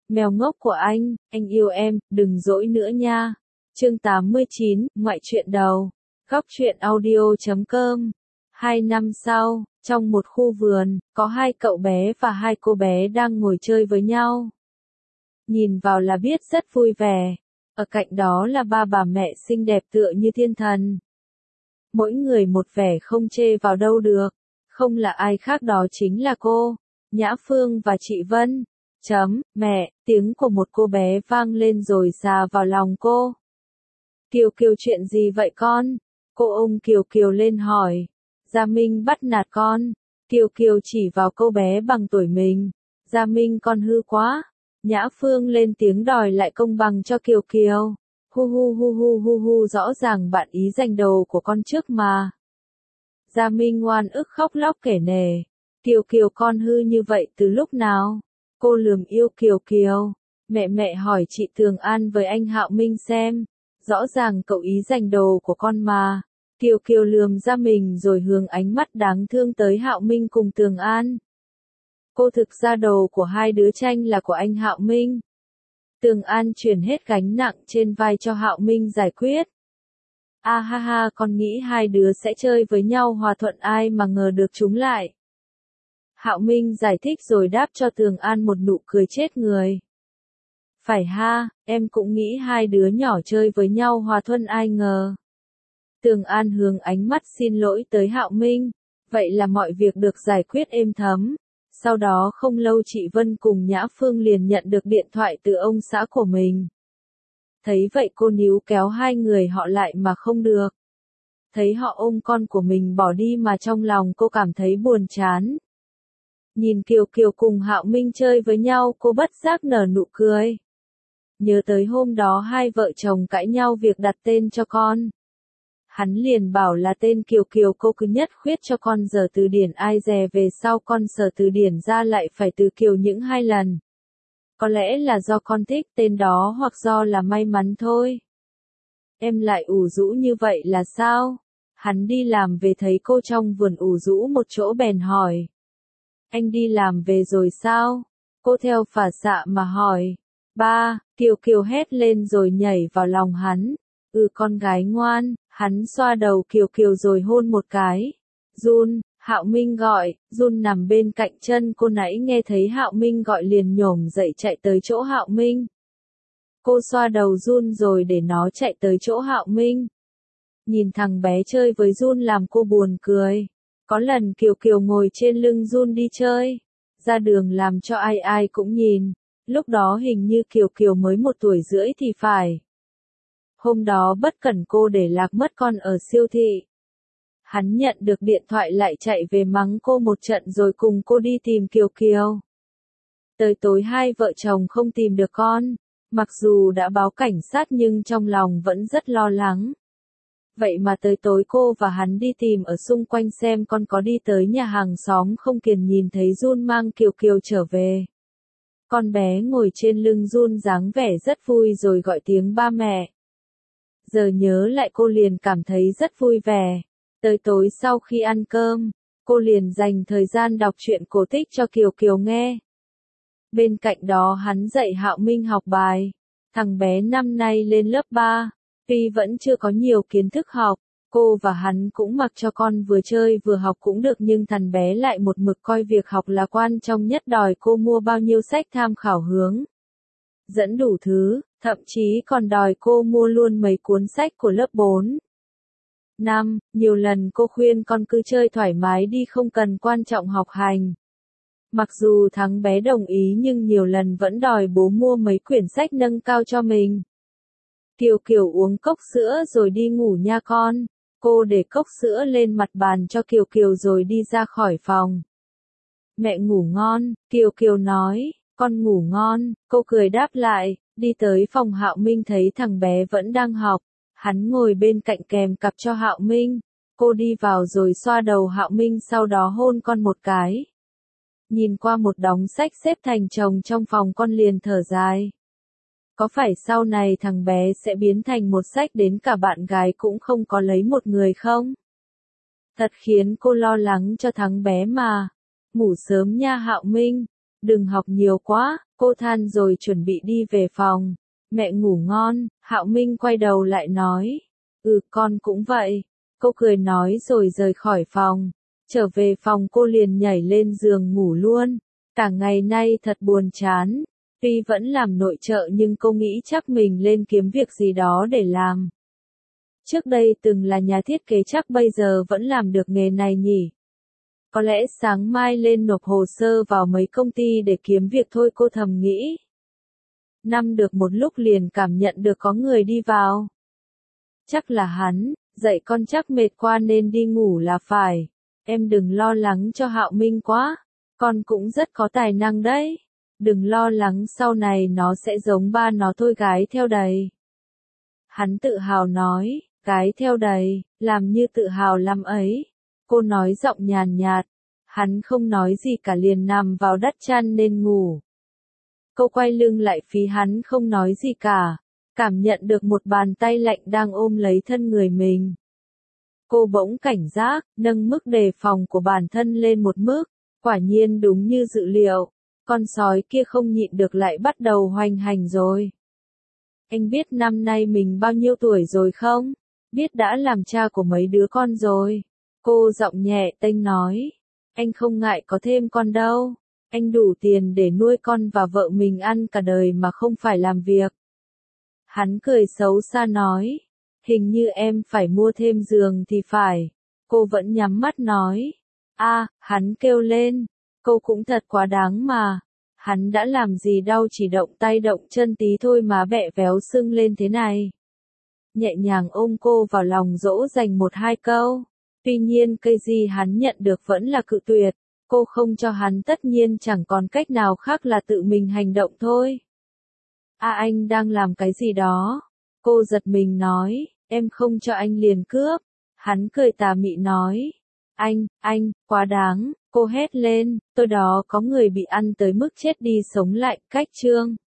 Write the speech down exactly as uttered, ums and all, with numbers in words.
Mèo ngốc của anh, anh yêu em, đừng dỗi nữa nha. Chương tám mươi chín, ngoại truyện đầu. Góc truyện audio chấm com. Hai năm sau, trong một khu vườn, có hai cậu bé và hai cô bé đang ngồi chơi với nhau. Nhìn vào là biết rất vui vẻ. Ở cạnh đó là ba bà mẹ xinh đẹp tựa như thiên thần. Mỗi người một vẻ không chê vào đâu được. Không là ai khác đó chính là cô, Nhã Phương và chị Vân. Chấm, mẹ, tiếng của một cô bé vang lên rồi xà vào lòng cô. Kiều Kiều chuyện gì vậy con? Cô ôm Kiều Kiều lên hỏi. Gia Minh bắt nạt con. Kiều Kiều chỉ vào cô bé bằng tuổi mình. Gia Minh con hư quá. Nhã Phương lên tiếng đòi lại công bằng cho Kiều Kiều. Hu hu hu hu hu hu rõ ràng bạn ý giành đầu của con trước mà. Gia Minh ngoan ức khóc lóc kể nể. Kiều Kiều con hư như vậy từ lúc nào? Cô lườm yêu Kiều Kiều. Mẹ mẹ hỏi chị Tường An với anh Hạo Minh xem. Rõ ràng cậu ý giành đồ của con mà. Kiều Kiều lườm ra mình rồi hướng ánh mắt đáng thương tới Hạo Minh cùng Tường An. Cô thực ra đồ của hai đứa tranh là của anh Hạo Minh. Tường An chuyển hết gánh nặng trên vai cho Hạo Minh giải quyết. A ha ha, con nghĩ hai đứa sẽ chơi với nhau hòa thuận, ai mà ngờ được chúng lại. Hạo Minh giải thích rồi đáp cho Tường An một nụ cười chết người. Phải ha, em cũng nghĩ hai đứa nhỏ chơi với nhau hòa thuận, ai ngờ. Tường An hướng ánh mắt xin lỗi tới Hạo Minh. Vậy là mọi việc được giải quyết êm thấm. Sau đó không lâu chị Vân cùng Nhã Phương liền nhận được điện thoại từ ông xã của mình. Thấy vậy cô níu kéo hai người họ lại mà không được. Thấy họ ôm con của mình bỏ đi mà trong lòng cô cảm thấy buồn chán. Nhìn Kiều Kiều cùng Hạo Minh chơi với nhau, cô bất giác nở nụ cười. Nhớ tới hôm đó hai vợ chồng cãi nhau việc đặt tên cho con. Hắn liền bảo là tên Kiều Kiều, cô cứ nhất khuyết cho con giờ từ điển, ai dè về sau con sờ từ điển ra lại phải từ Kiều những hai lần. Có lẽ là do con thích tên đó hoặc do là may mắn thôi. Em lại ủ rũ như vậy là sao? Hắn đi làm về thấy cô trong vườn ủ rũ một chỗ bèn hỏi. Anh đi làm về rồi sao? Cô theo phản xạ mà hỏi. Ba, Kiều Kiều hét lên rồi nhảy vào lòng hắn. Ừ con gái ngoan, hắn xoa đầu Kiều Kiều rồi hôn một cái. Jun, Hạo Minh gọi, Jun nằm bên cạnh chân cô nãy nghe thấy Hạo Minh gọi liền nhổm dậy chạy tới chỗ Hạo Minh. Cô xoa đầu Jun rồi để nó chạy tới chỗ Hạo Minh. Nhìn thằng bé chơi với Jun làm cô buồn cười. Có lần Kiều Kiều ngồi trên lưng Jun đi chơi, ra đường làm cho ai ai cũng nhìn. Lúc đó hình như Kiều Kiều mới một tuổi rưỡi thì phải. Hôm đó bất cẩn cô để lạc mất con ở siêu thị. Hắn nhận được điện thoại lại chạy về mắng cô một trận rồi cùng cô đi tìm Kiều Kiều. Tới tối hai vợ chồng không tìm được con. Mặc dù đã báo cảnh sát nhưng trong lòng vẫn rất lo lắng. Vậy mà tới tối cô và hắn đi tìm ở xung quanh xem con có đi tới nhà hàng xóm không, kiền nhìn thấy Jun mang Kiều Kiều trở về. Con bé ngồi trên lưng Jun dáng vẻ rất vui rồi gọi tiếng ba mẹ. Giờ nhớ lại cô liền cảm thấy rất vui vẻ. Tới tối sau khi ăn cơm, cô liền dành thời gian đọc truyện cổ tích cho Kiều Kiều nghe. Bên cạnh đó hắn dạy Hạo Minh học bài. Thằng bé năm nay lên lớp ba, tuy vẫn chưa có nhiều kiến thức học, cô và hắn cũng mặc cho con vừa chơi vừa học cũng được, nhưng thằng bé lại một mực coi việc học là quan trọng nhất, đòi cô mua bao nhiêu sách tham khảo hướng dẫn đủ thứ, thậm chí còn đòi cô mua luôn mấy cuốn sách của lớp bốn. Năm, nhiều lần cô khuyên con cứ chơi thoải mái đi, không cần quan trọng học hành. Mặc dù thằng bé đồng ý nhưng nhiều lần vẫn đòi bố mua mấy quyển sách nâng cao cho mình. Kiều Kiều uống cốc sữa rồi đi ngủ nha con. Cô để cốc sữa lên mặt bàn cho Kiều Kiều rồi đi ra khỏi phòng. Mẹ ngủ ngon, Kiều Kiều nói, con ngủ ngon, cô cười đáp lại, đi tới phòng Hạo Minh thấy thằng bé vẫn đang học. Hắn ngồi bên cạnh kèm cặp cho Hạo Minh. Cô đi vào rồi xoa đầu Hạo Minh sau đó hôn con một cái. Nhìn qua một đống sách xếp thành chồng trong phòng con liền thở dài. Có phải sau này thằng bé sẽ biến thành một sách đến cả bạn gái cũng không có lấy một người không? Thật khiến cô lo lắng cho thằng bé mà. Ngủ sớm nha Hạo Minh. Đừng học nhiều quá, cô than rồi chuẩn bị đi về phòng. Mẹ ngủ ngon, Hạo Minh quay đầu lại nói. Ừ con cũng vậy. Cô cười nói rồi rời khỏi phòng. Trở về phòng cô liền nhảy lên giường ngủ luôn. Cả ngày nay thật buồn chán. Tuy vẫn làm nội trợ nhưng cô nghĩ chắc mình lên kiếm việc gì đó để làm. Trước đây từng là nhà thiết kế chắc bây giờ vẫn làm được nghề này nhỉ. Có lẽ sáng mai lên nộp hồ sơ vào mấy công ty để kiếm việc thôi cô thầm nghĩ. Năm được một lúc liền cảm nhận được có người đi vào. Chắc là hắn, dậy con chắc mệt qua nên đi ngủ là phải. Em đừng lo lắng cho Hạo Minh quá, con cũng rất có tài năng đấy. Đừng lo lắng sau này nó sẽ giống ba nó thôi gái theo đầy. Hắn tự hào nói, gái theo đầy, làm như tự hào lắm ấy. Cô nói giọng nhàn nhạt, hắn không nói gì cả liền nằm vào đắp chăn nên ngủ. Cô quay lưng lại phía hắn không nói gì cả, cảm nhận được một bàn tay lạnh đang ôm lấy thân người mình. Cô bỗng cảnh giác, nâng mức đề phòng của bản thân lên một mức, quả nhiên đúng như dự liệu, con sói kia không nhịn được lại bắt đầu hoành hành rồi. Anh biết năm nay mình bao nhiêu tuổi rồi không? Biết đã làm cha của mấy đứa con rồi. Cô giọng nhẹ tênh nói, anh không ngại có thêm con đâu. Anh đủ tiền để nuôi con và vợ mình ăn cả đời mà không phải làm việc. Hắn cười xấu xa nói, hình như em phải mua thêm giường thì phải. Cô vẫn nhắm mắt nói, a, hắn kêu lên, cô cũng thật quá đáng mà. Hắn đã làm gì đau chỉ động tay động chân tí thôi mà bẹ véo sưng lên thế này. Nhẹ nhàng ôm cô vào lòng dỗ dành một hai câu. Tuy nhiên cây gì hắn nhận được vẫn là cự tuyệt. Cô không cho hắn tất nhiên chẳng còn cách nào khác là tự mình hành động thôi. À anh đang làm cái gì đó? Cô giật mình nói, em không cho anh liền cướp. Hắn cười tà mị nói, anh, anh, quá đáng. Cô hét lên, tôi đó có người bị ăn tới mức chết đi sống lại, cách chương.